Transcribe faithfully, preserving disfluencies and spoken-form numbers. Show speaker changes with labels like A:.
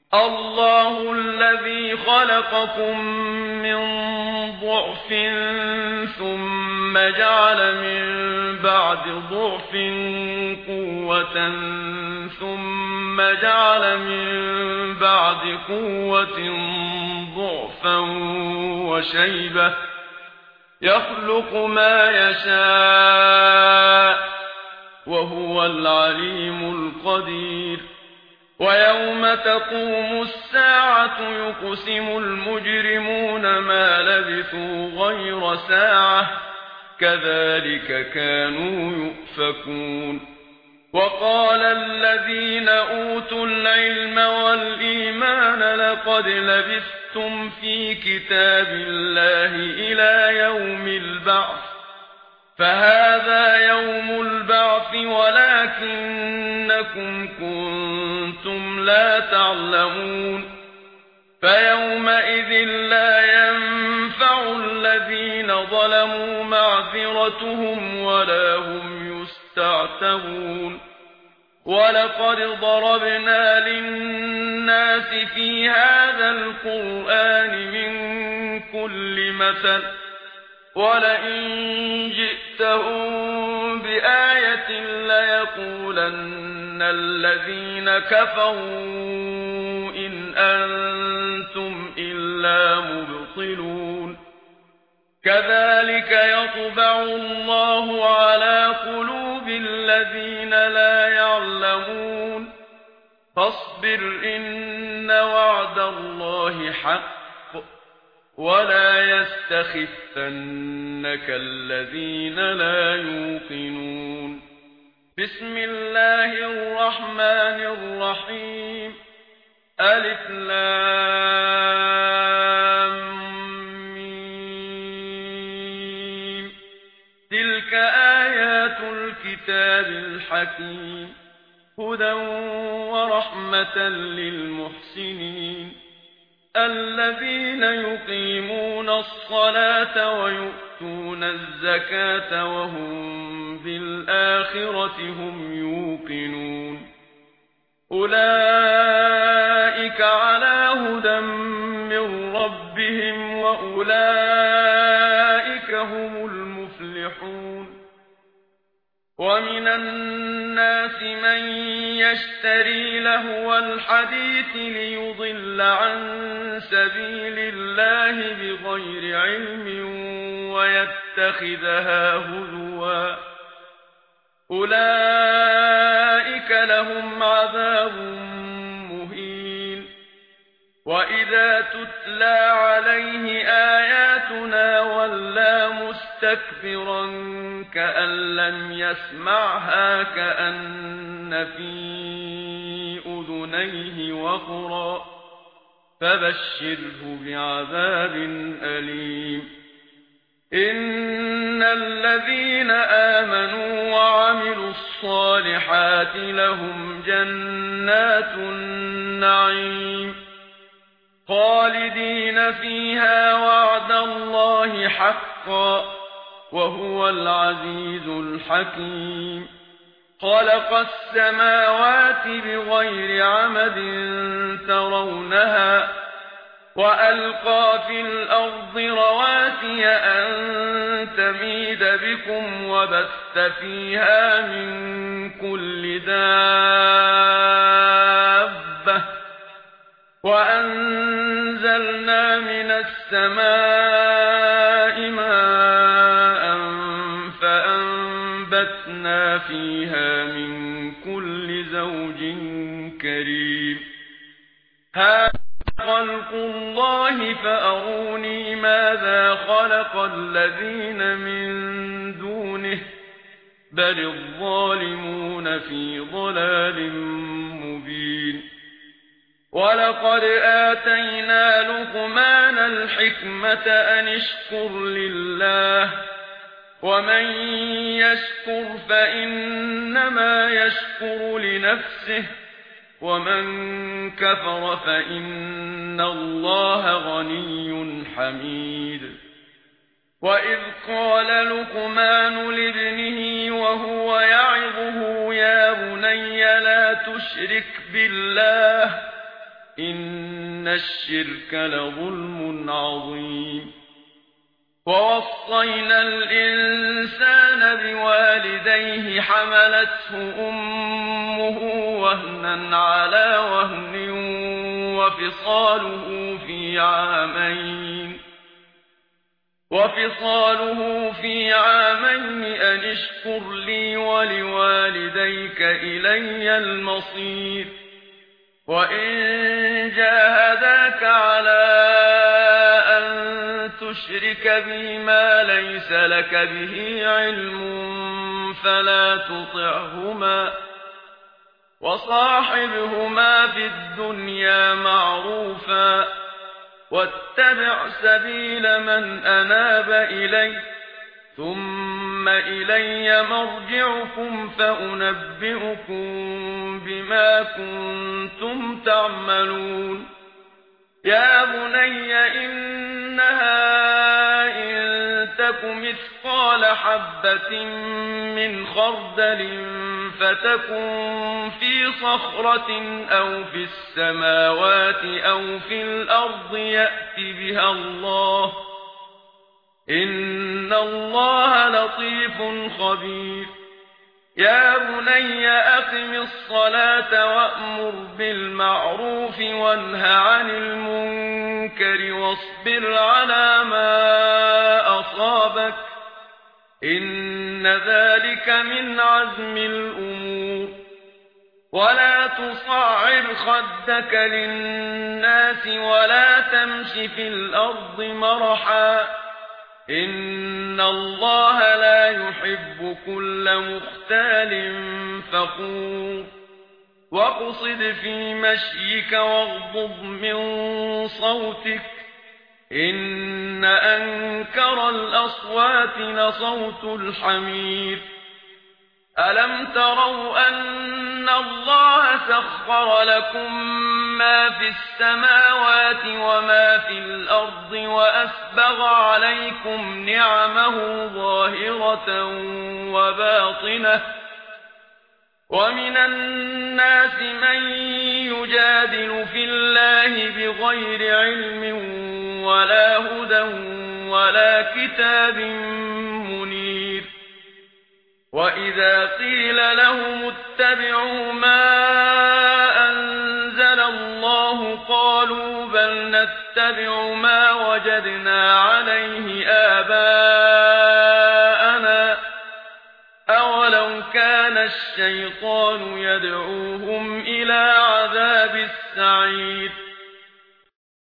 A: الله الذي خلقكم من ضعف ثم جعل من بعد ضعف قوة ثم جعل من بعد قوة ضعفا وشيبة يخلق ما يشاء وهو العليم القدير. ويوم تقوم الساعة يقسم المجرمون ما لبثوا غير ساعة كذلك كانوا يؤفكون. وقال الذين أوتوا العلم والإيمان لقد لبثتم في كتاب الله إلى يوم البعث فهذا يوم البعث ولكنكم كنتم لا تعلمون. فيومئذ لا ينفع الذين ظلموا معذرتهم ولا هم يستعتبون. ولقد ضربنا للناس في هذا القرآن من كل مثل ولئن جئتهم بآية ليقولن الذين كفروا إن أنتم إلا مبطلون. كذلك يطبع الله على قلوب الذين لا يعلمون. فاصبر إن وعد الله حق ولا يستخفنك الذين لا يوقنون. بسم الله الرحمن الرحيم. ألف لام ميم. تلك آيات الكتاب الحكيم هدى ورحمة للمحسنين الذين يقيمون الصلاة ويؤتون الزكاة وهم بالآخرة هم يوقنون. أولئك على هدى من ربهم وأولئك هم المفلحون. ومن الناس من يشتري لهو الحديث ليضل عن سبيل الله بغير علم ويتخذها هزوا أولئك لهم عذاب مهين. وإذا تتلى عليه آياتنا ولى مستكبرا كأن لم يسمعها كأن في أذنيه وقرا فبشره بعذاب أليم. إن الذين آمنوا وعملوا الصالحات لهم جنات النعيم خالدين فيها وعد الله حقا وهو العزيز الحكيم. خلق السماوات بغير عمد ترونها وألقى في الأرض رواسي أن تميد بكم وبث فيها من كل دابة وأنزلنا من السماء ماء فأنبتنا فيها من كل زوج كريم. هذا خلق الله فأروني ماذا خلق الذين من دونه بل الظالمون في ضلال مبين. ولقد آتينا لقمان الحكمة أن اشكر لله ومن يشكر فإنما يشكر لنفسه ومن كفر فإن الله غني حميد. وإذ قال لقمان لابنه وهو يعظه يا بني لا تشرك بالله إن الشرك لظلم عظيم ووصينا الإنسان بوالديه حملته أمه وهنا على وهن وفصاله في عامين وفصاله في عامين أن اشكر لي ولوالديك إلي المصير وإن جاهداك على أن تشرك بي ما ليس لك به علم فلا تطعهما وصاحبهما في الدنيا معروفا واتبع سبيل من أناب إلي ثم إلي مرجعكم فأنبئكم بما كنتم تعملون يا بني إنها إن تك مثقال حبة من خردل فتكن في صخرة أو في السماوات أو في الأرض يأت بها الله إن الله لطيف خبير يا بني أقم الصلاة وأمر بالمعروف وانه عن المنكر واصبر على ما أصابك إن ذلك من عزم الأمور ولا تصعر خدك للناس ولا تمش في الأرض مرحا إن الله لا يحب كل مختال فخور واقصد في مشيك واغضض من صوتك إن أنكر الأصوات لصوت الحمير ألم تروا أن الله سخر لكم ما في السماوات وما في الأرض وأسبغ عليكم نعمه ظاهرة وباطنة ومن الناس من يجادل في الله بغير علم ولا هدى ولا كتاب منير وإذا قيل لهم اتبعوا ما أنزل الله قالوا بل نتبع ما وجدنا عليه آباءنا أولو كان الشيطان يدعوهم إلى عذاب السعير